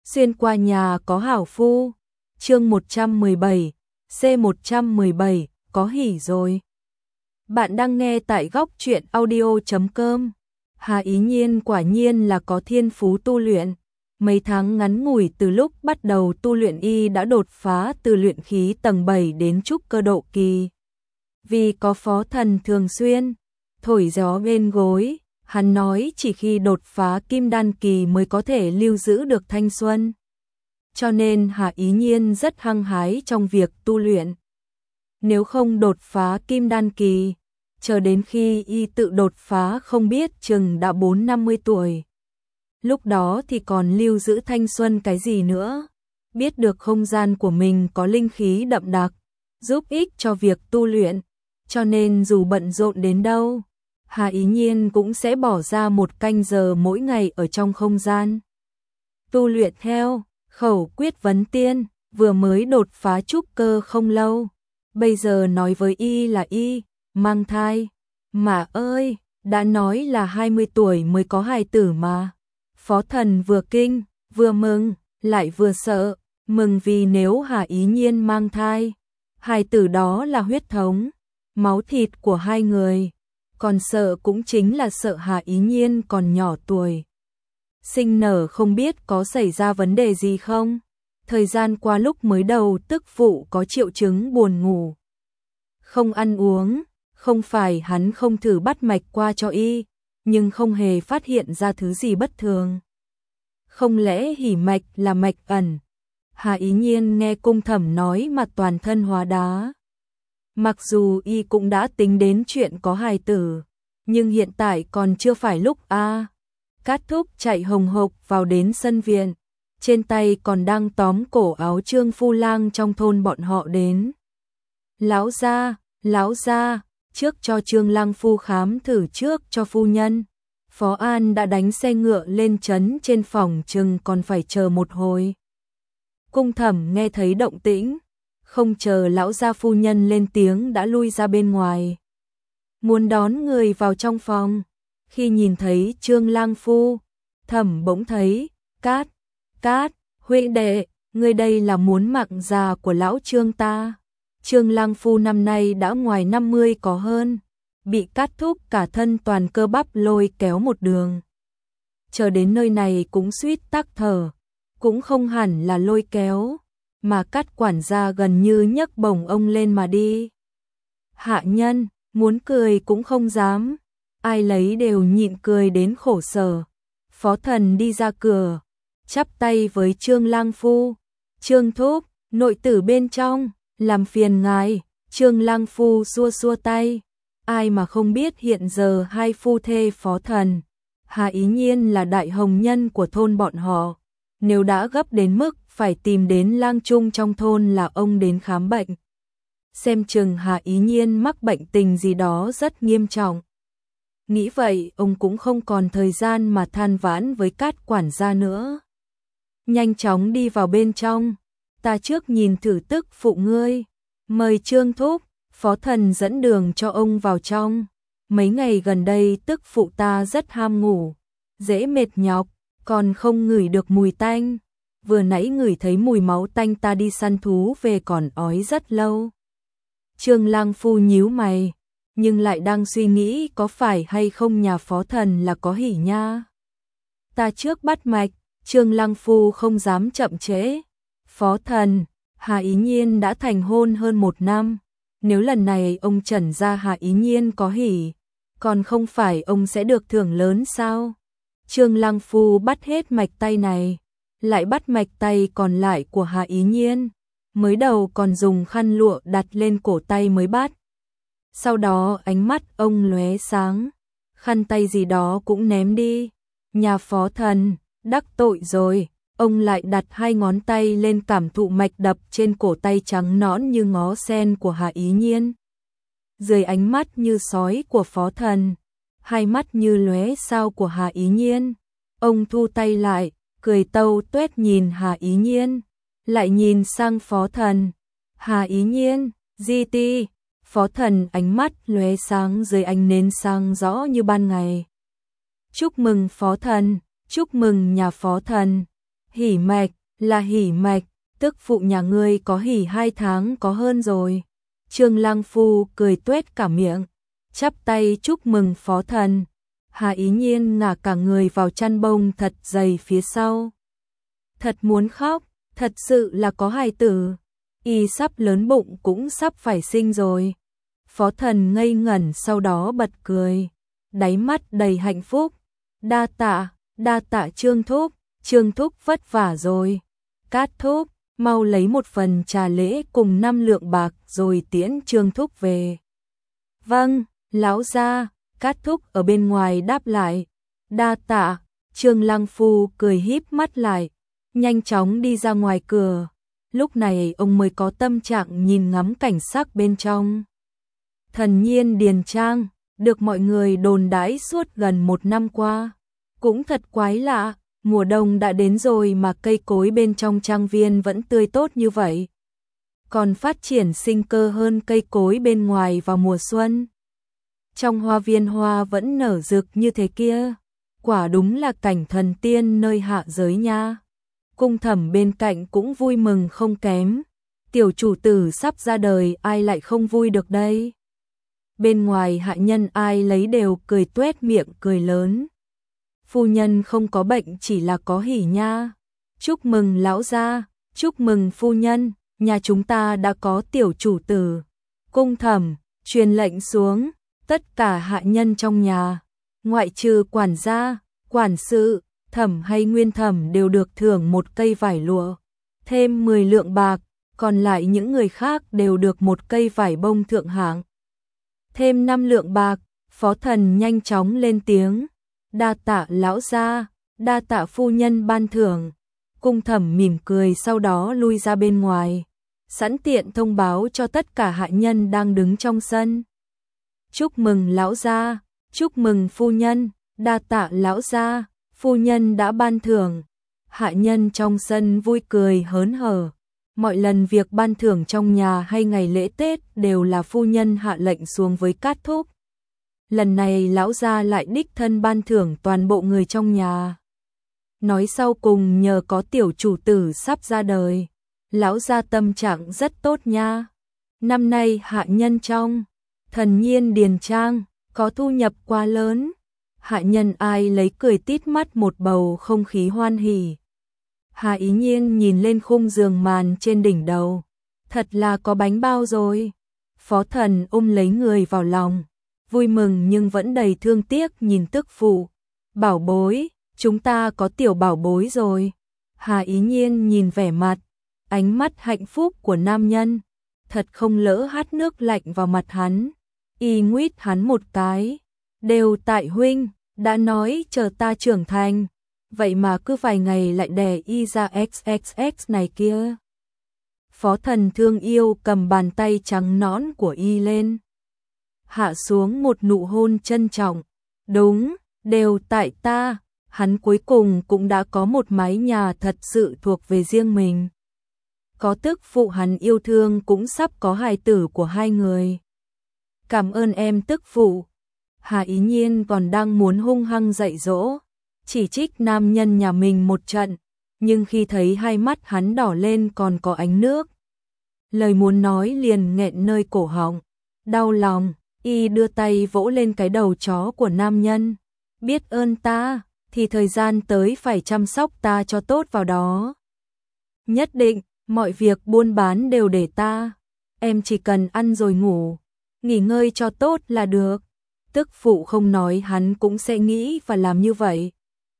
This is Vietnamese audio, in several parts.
Xuyên qua nhà có hảo phu. Chương 117, C117, có hỉ rồi. Bạn đang nghe tại góc truyện audio.com. Hà Ý Nhiên quả nhiên là có thiên phú tu luyện. Mấy tháng ngắn ngủi từ lúc bắt đầu tu luyện y đã đột phá từ luyện khí tầng 7 đến trúc cơ độ kỳ. Vì có phó thần thường xuyên thổi gió bên gối, hắn nói chỉ khi đột phá kim đan kỳ mới có thể lưu giữ được thanh xuân. Cho nên Hà Ý Nhiên rất hăng hái trong việc tu luyện. Nếu không đột phá kim đan kỳ, chờ đến khi y tự đột phá không biết chừng đã 4-50 tuổi. Lúc đó thì còn lưu giữ thanh xuân cái gì nữa. Biết được không gian của mình có linh khí đậm đặc, giúp ích cho việc tu luyện, cho nên dù bận rộn đến đâu, Hà Ý Nhiên cũng sẽ bỏ ra 1 canh giờ mỗi ngày ở trong không gian. Tu luyện theo khẩu quyết vấn tiên, vừa mới đột phá trúc cơ không lâu. Bây giờ nói với y là y mang thai. Mà ơi, đã nói là 20 tuổi mới có hài tử mà. Phó thần vừa kinh, vừa mừng, lại vừa sợ. Mừng vì nếu Hà Ý Nhiên mang thai, hài tử đó là huyết thống, máu thịt của hai người. Còn sợ cũng chính là sợ Hà Ý Nhiên còn nhỏ tuổi, sinh nở không biết có xảy ra vấn đề gì không. Thời gian qua lúc mới đầu tức phụ có triệu chứng buồn ngủ, không ăn uống, không phải hắn không thử bắt mạch qua cho y, nhưng không hề phát hiện ra thứ gì bất thường. Không lẽ hỉ mạch là mạch ẩn? Hà Ý Nhiên nghe cung thẩm nói mà toàn thân hóa đá. Mặc dù y cũng đã tính đến chuyện có hài tử, nhưng hiện tại còn chưa phải lúc a. Cát Thúc chạy hồng hộc vào đến sân viện, trên tay còn đang tóm cổ áo Trương Phu Lang trong thôn bọn họ đến. Lão gia, trước cho Trương Lang Phu khám thử trước cho phu nhân. Phó An đã đánh xe ngựa lên trấn trên phòng chừng còn phải chờ một hồi. Cung thẩm nghe thấy động tĩnh, không chờ lão gia phu nhân lên tiếng đã lui ra bên ngoài, muốn đón người vào trong phòng. Khi nhìn thấy Trương Lang Phu, thẩm bỗng thấy, Cát, huynh đệ, người đây là muốn mạng già của lão Trương ta. Trương Lang Phu năm nay đã ngoài 50 có hơn, bị Cát Thúc cả thân toàn cơ bắp lôi kéo một đường. Chờ đến nơi này cũng suýt tắc thở, cũng không hẳn là lôi kéo, mà Cát quản gia gần như nhấc bổng ông lên mà đi. Hạ nhân, muốn cười cũng không dám, ai lấy đều nhịn cười đến khổ sở. Phó thần đi ra cửa, chắp tay với Trương Lang Phu. Trương Thúc, nội tử bên trong, làm phiền ngài. Trương Lang Phu xua xua tay. Ai mà không biết hiện giờ hai phu thê phó thần, Hà Ý Nhiên là đại hồng nhân của thôn bọn họ. Nếu đã gấp đến mức phải tìm đến lang trung trong thôn là ông đến khám bệnh, xem chừng Hà Ý Nhiên mắc bệnh tình gì đó rất nghiêm trọng. Nghĩ vậy ông cũng không còn thời gian mà than vãn với Cát quản gia nữa. Nhanh chóng đi vào bên trong. Ta trước nhìn thử tức phụ ngươi. Mời Trương Thúc. Phó thần dẫn đường cho ông vào trong. Mấy ngày gần đây tức phụ ta rất ham ngủ, dễ mệt nhọc, còn không ngửi được mùi tanh. Vừa nãy ngửi thấy mùi máu tanh ta đi săn thú về còn ói rất lâu. Trương Lang Phu nhíu mày, nhưng lại đang suy nghĩ có phải hay không nhà phó thần là có hỉ nha. Ta trước bắt mạch. Trương Lang Phu không dám chậm trễ. Phó thần, Hà Ý Nhiên đã thành hôn hơn 1 năm. Nếu lần này ông trần ra Hà Ý Nhiên có hỉ, còn không phải ông sẽ được thưởng lớn sao? Trương Lang Phu bắt hết mạch tay này, lại bắt mạch tay còn lại của Hà Ý Nhiên. Mới đầu còn dùng khăn lụa đặt lên cổ tay mới bắt. Sau đó ánh mắt ông lóe sáng, khăn tay gì đó cũng ném đi. Nhà phó thần, đắc tội rồi. Ông lại đặt 2 ngón tay lên cảm thụ mạch đập trên cổ tay trắng nõn như ngó sen của Hà Ý Nhiên. Dưới ánh mắt như sói của phó thần, hai mắt như lóe sao của Hà Ý Nhiên, ông thu tay lại, cười tâu tuét nhìn Hà Ý Nhiên, lại nhìn sang phó thần. Hà Ý Nhiên, di ti. Phó thần ánh mắt lóe sáng dưới ánh nến sáng rõ như ban ngày. Chúc mừng phó thần, chúc mừng nhà phó thần. Hỉ mạch, là hỉ mạch, tức phụ nhà ngươi có hỉ 2 tháng có hơn rồi. Trương Lăng Phu cười tuét cả miệng, chắp tay chúc mừng phó thần. Hà Ý Nhiên ngả cả người vào chăn bông thật dày phía sau. Thật muốn khóc, thật sự là có hài tử. Y sắp lớn bụng cũng sắp phải sinh rồi. Phó thần ngây ngẩn sau đó bật cười, đáy mắt đầy hạnh phúc. Đa tạ Trương Thúc vất vả rồi. Cát Thúc, mau lấy một phần trà lễ cùng 5 lượng bạc rồi tiễn Trương Thúc về. Vâng, lão gia. Cát Thúc ở bên ngoài đáp lại. Đa tạ. Trương Lăng Phu cười híp mắt lại, nhanh chóng đi ra ngoài cửa. Lúc này ông mới có tâm trạng nhìn ngắm cảnh sắc bên trong. Thần Nhiên Điền Trang, được mọi người đồn đãi suốt gần 1 năm qua. Cũng thật quái lạ, mùa đông đã đến rồi mà cây cối bên trong trang viên vẫn tươi tốt như vậy. Còn phát triển sinh cơ hơn cây cối bên ngoài vào mùa xuân. Trong hoa viên hoa vẫn nở rực như thế kia. Quả đúng là cảnh thần tiên nơi hạ giới nha. Cung Thẩm bên cạnh cũng vui mừng không kém. Tiểu chủ tử sắp ra đời ai lại không vui được đây. Bên ngoài hạ nhân ai lấy đều cười tuét miệng cười lớn. Phu nhân không có bệnh chỉ là có hỉ nha. Chúc mừng lão gia, chúc mừng phu nhân, nhà chúng ta đã có tiểu chủ tử. Cung Thẩm truyền lệnh xuống, tất cả hạ nhân trong nhà, ngoại trừ quản gia, quản sự, Thẩm hay Nguyên Thẩm đều được thưởng 1 cây vải lụa, thêm 10 lượng bạc, còn lại những người khác đều được 1 cây vải bông thượng hạng. Thêm 5 lượng bạc, phó thần nhanh chóng lên tiếng. Đa tạ lão gia, đa tạ phu nhân ban thưởng. Cung Thẩm mỉm cười sau đó lui ra bên ngoài, sẵn tiện thông báo cho tất cả hạ nhân đang đứng trong sân. Chúc mừng lão gia, chúc mừng phu nhân, đa tạ lão gia, phu nhân đã ban thưởng. Hạ nhân trong sân vui cười hớn hở. Mọi lần việc ban thưởng trong nhà hay ngày lễ Tết đều là phu nhân hạ lệnh xuống với Cát Thúc. Lần này lão gia lại đích thân ban thưởng toàn bộ người trong nhà. Nói sau cùng nhờ có tiểu chủ tử sắp ra đời, lão gia tâm trạng rất tốt nha. Năm nay hạ nhân trong Thần Nhiên Điền Trang có thu nhập quá lớn. Hạ nhân ai lấy cười tít mắt một bầu không khí hoan hỉ. Hà Ý Nhiên nhìn lên khung giường màn trên đỉnh đầu. Thật là có bánh bao rồi. Phó thần lấy người vào lòng. Vui mừng nhưng vẫn đầy thương tiếc nhìn tức phụ. Bảo bối, chúng ta có tiểu bảo bối rồi. Hà Ý Nhiên nhìn vẻ mặt, ánh mắt hạnh phúc của nam nhân. Thật không lỡ hắt nước lạnh vào mặt hắn. Y nguyết hắn một cái. Đều tại huynh, đã nói chờ ta trưởng thành. Vậy mà cứ vài ngày lại đè y ra XXX này kia. Phó thần thương yêu cầm bàn tay trắng nõn của y lên. Hạ xuống một nụ hôn trân trọng. Đúng, đều tại ta. Hắn cuối cùng cũng đã có một mái nhà thật sự thuộc về riêng mình. Có tức phụ hắn yêu thương cũng sắp có hài tử của 2 người. Cảm ơn em tức phụ. Hà Ý Nhiên còn đang muốn hung hăng dạy dỗ, chỉ trích nam nhân nhà mình một trận, nhưng khi thấy hai mắt hắn đỏ lên còn có ánh nước, lời muốn nói liền nghẹn nơi cổ họng. Đau lòng, y đưa tay vỗ lên cái đầu chó của nam nhân. Biết ơn ta, thì thời gian tới phải chăm sóc ta cho tốt vào đó. Nhất định, mọi việc buôn bán đều để ta. Em chỉ cần ăn rồi ngủ, nghỉ ngơi cho tốt là được. Tức phụ không nói hắn cũng sẽ nghĩ và làm như vậy.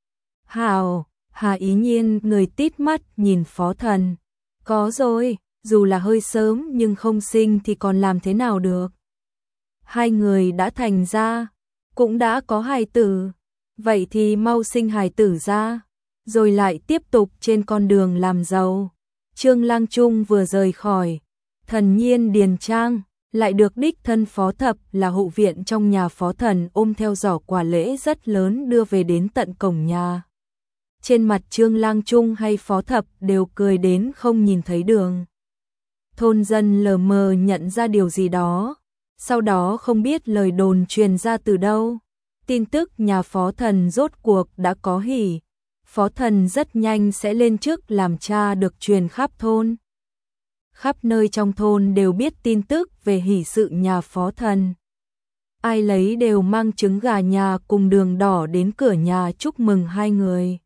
Hào, Hà Ý Nhiên người tít mắt nhìn phó thần. Có rồi, dù là hơi sớm nhưng không sinh thì còn làm thế nào được. 2 người đã thành ra, cũng đã có hài tử. Vậy thì mau sinh hài tử ra, rồi lại tiếp tục trên con đường làm giàu. Trương Lang Trung vừa rời khỏi Thần Nhiên Điền Trang, lại được đích thân phó thập là hộ viện trong nhà phó thần ôm theo giỏ quà lễ rất lớn đưa về đến tận cổng nhà. Trên mặt Trương Lang Trung hay phó thập đều cười đến không nhìn thấy đường. Thôn dân lờ mờ nhận ra điều gì đó, sau đó không biết lời đồn truyền ra từ đâu. Tin tức nhà phó thần rốt cuộc đã có hỉ. Phó Thần rất nhanh sẽ lên chức làm cha được truyền khắp thôn. Khắp nơi trong thôn đều biết tin tức về hỷ sự nhà Phó Thần. Ai lấy đều mang trứng gà nhà cùng đường đỏ đến cửa nhà chúc mừng hai người.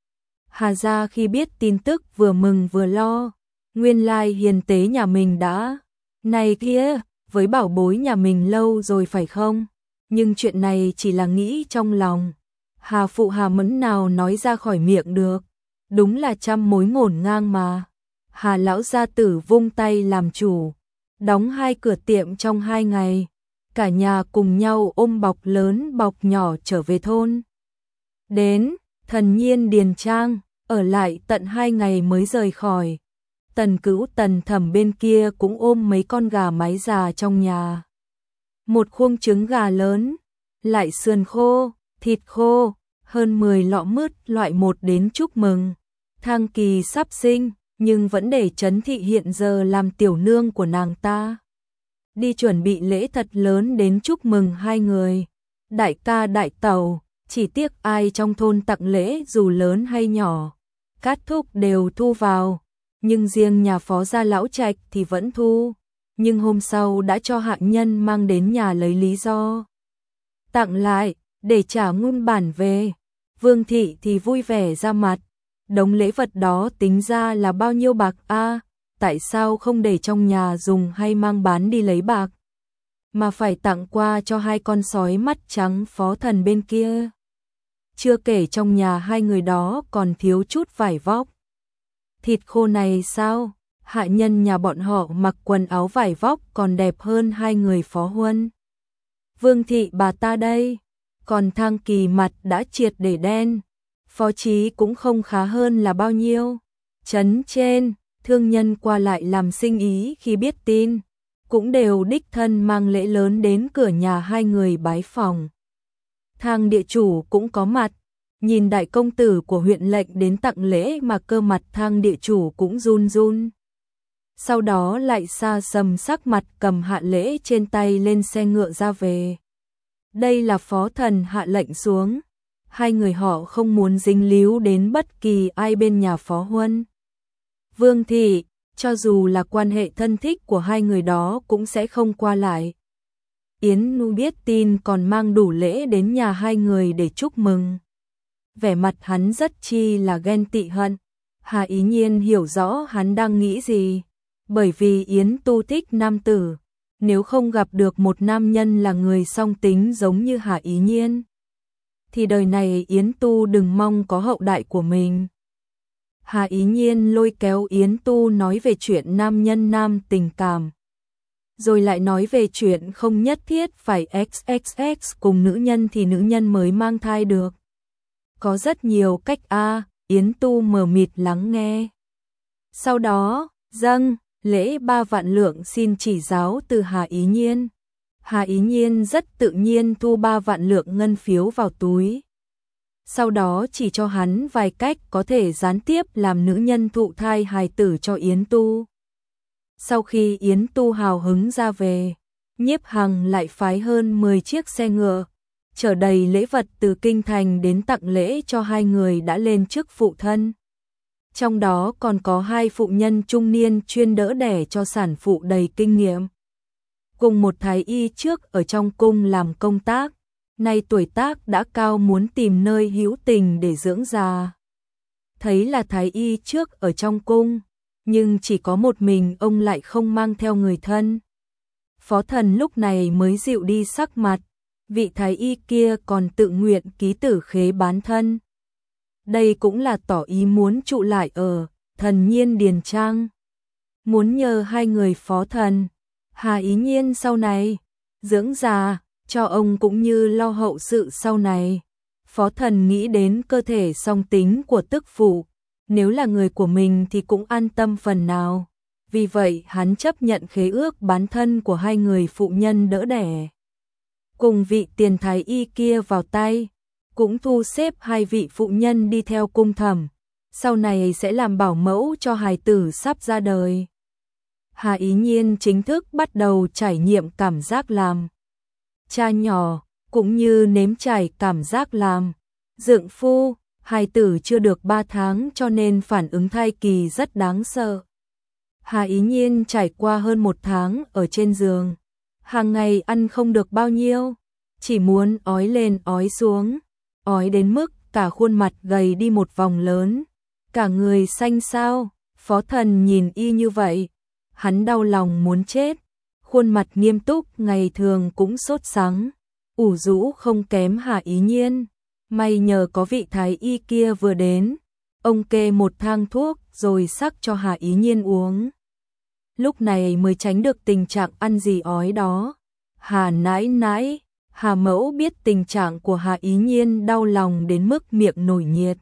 Hà gia khi biết tin tức vừa mừng vừa lo, nguyên lai hiền tế nhà mình đã, này kia, với bảo bối nhà mình lâu rồi phải không? Nhưng chuyện này chỉ là nghĩ trong lòng. Hà phụ Hà Mẫn nào nói ra khỏi miệng được, đúng là trăm mối ngổn ngang mà. Hà lão gia tử vung tay làm chủ, đóng 2 cửa tiệm trong 2 ngày, cả nhà cùng nhau ôm bọc lớn bọc nhỏ trở về thôn. Đến Thần Nhiên điền trang, ở lại tận 2 ngày mới rời khỏi. Tần Cữu Tần Thẩm bên kia cũng ôm mấy con gà mái già trong nhà. Một khuôn trứng gà lớn, lại sườn khô, thịt khô, hơn 10 lọ mứt loại 1 đến chúc mừng. Thang Kỳ sắp sinh, nhưng vẫn để Trấn Thị hiện giờ làm tiểu nương của nàng ta. Đi chuẩn bị lễ thật lớn đến chúc mừng hai người. Đại ca đại tẩu, chỉ tiếc ai trong thôn tặng lễ dù lớn hay nhỏ, cát thúc đều thu vào, nhưng riêng nhà Phó gia lão trạch thì vẫn thu, nhưng hôm sau đã cho hạ nhân mang đến nhà lấy lý do tặng lại, để trả nguyên bản về. Vương thị thì vui vẻ ra mặt, đống lễ vật đó tính ra là bao nhiêu bạc a, tại sao không để trong nhà dùng hay mang bán đi lấy bạc, mà phải tặng qua cho hai con sói mắt trắng Phó Thần bên kia. Chưa kể trong nhà hai người đó còn thiếu chút vải vóc. Thịt khô này sao, hạ nhân nhà bọn họ mặc quần áo vải vóc còn đẹp hơn hai người Phó Huân. Vương thị bà ta đây, còn Thang Kỳ mặt đã triệt để đen, Phó Chí cũng không khá hơn là bao nhiêu. Trấn trên, thương nhân qua lại làm sinh ý khi biết tin, cũng đều đích thân mang lễ lớn đến cửa nhà hai người bái phỏng. Thang địa chủ cũng có mặt, nhìn đại công tử của huyện lệnh đến tặng lễ mà cơ mặt Thang địa chủ cũng run run. Sau đó lại xa sầm sắc mặt cầm hạ lễ trên tay lên xe ngựa ra về. Đây là Phó Thần hạ lệnh xuống, hai người họ không muốn dính líu đến bất kỳ ai bên nhà Phó Huân. Vương thị, cho dù là quan hệ thân thích của hai người đó cũng sẽ không qua lại. Yến Nu biết tin còn mang đủ lễ đến nhà hai người để chúc mừng. Vẻ mặt hắn rất chi là ghen tị hận. Hà Ý Nhiên hiểu rõ hắn đang nghĩ gì, bởi vì Yến Tu thích nam tử, nếu không gặp được một nam nhân là người song tính giống như Hà Ý Nhiên, thì đời này Yến Tu đừng mong có hậu đại của mình. Hà Ý Nhiên lôi kéo Yến Tu nói về chuyện nam nhân nam tình cảm, rồi lại nói về chuyện không nhất thiết phải XXX cùng nữ nhân thì nữ nhân mới mang thai được. Có rất nhiều cách Yến Tu mờ mịt lắng nghe. Sau đó, dâng lễ 3 vạn lượng xin chỉ giáo từ Hà Ý Nhiên. Hà Ý Nhiên rất tự nhiên thu 3 vạn lượng ngân phiếu vào túi. Sau đó chỉ cho hắn vài cách có thể gián tiếp làm nữ nhân thụ thai hài tử cho Yến Tu. Sau khi Yến Tu hào hứng ra về, Nhiếp Hằng lại phái hơn 10 chiếc xe ngựa, chở đầy lễ vật từ kinh thành đến tặng lễ cho hai người đã lên chức phụ thân. Trong đó còn có 2 phụ nhân trung niên chuyên đỡ đẻ cho sản phụ đầy kinh nghiệm, cùng một thái y trước ở trong cung làm công tác, nay tuổi tác đã cao muốn tìm nơi hữu tình để dưỡng già. Thấy là thái y trước ở trong cung, nhưng chỉ có một mình ông lại không mang theo người thân. Phó Thần lúc này mới dịu đi sắc mặt, vị thái y kia còn tự nguyện ký tử khế bán thân. Đây cũng là tỏ ý muốn trụ lại ở Thần Nhiên điền trang, muốn nhờ hai người Phó Thần, Hà Ý Nhiên sau này dưỡng già cho ông cũng như lo hậu sự sau này. Phó Thần nghĩ đến cơ thể song tính của tức phụ, nếu là người của mình thì cũng an tâm phần nào. Vì vậy hắn chấp nhận khế ước bán thân của hai người phụ nhân đỡ đẻ, cùng vị tiền thái y kia vào tay, cũng thu xếp 2 vị phụ nhân đi theo cung thẩm, sau này sẽ làm bảo mẫu cho hài tử sắp ra đời. Hà Ý Nhiên chính thức bắt đầu trải nghiệm cảm giác làm cha nhỏ, cũng như nếm trải cảm giác làm dượng phu. Hài tử chưa được 3 tháng cho nên phản ứng thai kỳ rất đáng sợ. Hà Ý Nhiên trải qua hơn 1 tháng ở trên giường, hàng ngày ăn không được bao nhiêu, chỉ muốn ói lên ói xuống, ói đến mức cả khuôn mặt gầy đi một vòng lớn, cả người xanh xao. Phó Thần nhìn y như vậy, hắn đau lòng muốn chết, khuôn mặt nghiêm túc ngày thường cũng sốt sắng, ủ rũ không kém Hà Ý Nhiên. May nhờ có vị thái y kia vừa đến, ông kê một thang thuốc rồi sắc cho Hà Ý Nhiên uống. Lúc này mới tránh được tình trạng ăn gì ói đó. Hà nãi nãi, Hà mẫu biết tình trạng của Hà Ý Nhiên đau lòng đến mức miệng nổi nhiệt.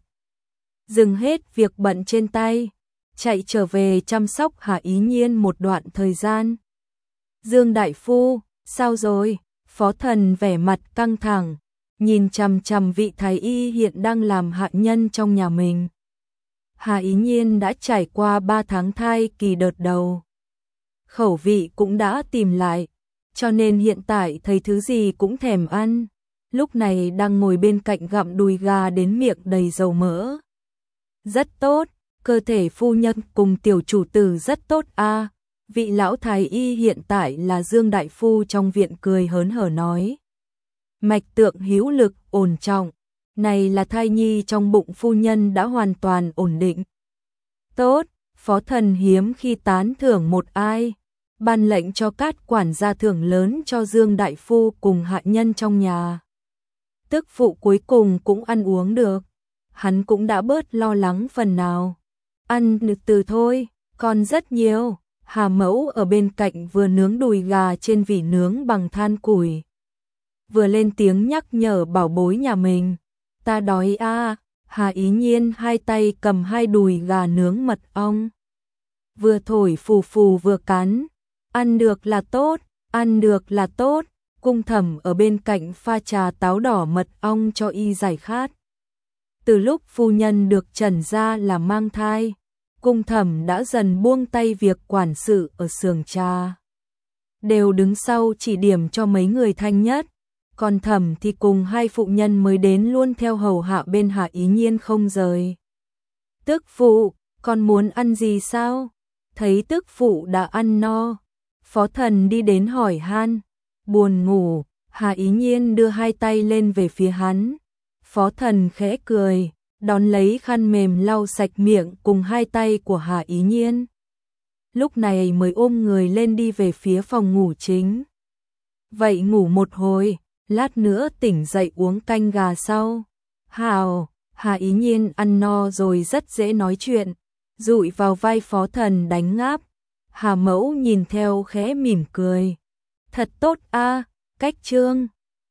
Dừng hết việc bận trên tay, chạy trở về chăm sóc Hà Ý Nhiên một đoạn thời gian. Dương đại phu, sao rồi? Phó Thần vẻ mặt căng thẳng, nhìn chằm chằm vị thái y hiện đang làm hạ nhân trong nhà mình. Hà Ý Nhiên đã trải qua 3 tháng thai kỳ đợt đầu. Khẩu vị cũng đã tìm lại, cho nên hiện tại thấy thứ gì cũng thèm ăn. Lúc này đang ngồi bên cạnh gặm đùi gà đến miệng đầy dầu mỡ. Rất tốt, cơ thể phu nhân cùng tiểu chủ tử rất tốt a. Vị lão thái y hiện tại là Dương đại phu trong viện cười hớn hở nói. Mạch tượng hữu lực, ổn trọng, này là thai nhi trong bụng phu nhân đã hoàn toàn ổn định. Tốt, Phó Thần hiếm khi tán thưởng một ai, ban lệnh cho các quản gia thưởng lớn cho Dương đại phu cùng hạ nhân trong nhà. Tức phụ cuối cùng cũng ăn uống được, hắn cũng đã bớt lo lắng phần nào. Ăn từ thôi, còn rất nhiều. Hà mẫu ở bên cạnh vừa nướng đùi gà trên vỉ nướng bằng than củi, vừa lên tiếng nhắc nhở bảo bối nhà mình. Ta đói a. Hà Ý Nhiên hai tay cầm 2 đùi gà nướng mật ong, vừa thổi phù phù vừa cắn. Ăn được là tốt, ăn được là tốt. Cung Thẩm ở bên cạnh pha trà táo đỏ mật ong cho y giải khát. Từ lúc phu nhân được trần ra là mang thai, Cung Thẩm đã dần buông tay việc quản sự ở xưởng trà, đều đứng sau chỉ điểm cho mấy người thanh nhất. Còn Thẩm thì cùng 2 phụ nhân mới đến luôn theo hầu hạ bên Hà Ý Nhiên không rời. Tức phụ, con muốn ăn gì sao? Thấy tức phụ đã ăn no, Phó Thần đi đến hỏi han. Buồn ngủ, Hà Ý Nhiên đưa 2 tay lên về phía hắn. Phó Thần khẽ cười, đón lấy khăn mềm lau sạch miệng cùng 2 tay của Hà Ý Nhiên. Lúc này mới ôm người lên đi về phía phòng ngủ chính. Vậy ngủ một hồi, lát nữa tỉnh dậy uống canh gà sau. Hào, Hà Ý Nhiên ăn no rồi rất dễ nói chuyện, dụi vào vai Phó Thần đánh ngáp. Hà mẫu nhìn theo khẽ mỉm cười. Thật tốt a, cách trương.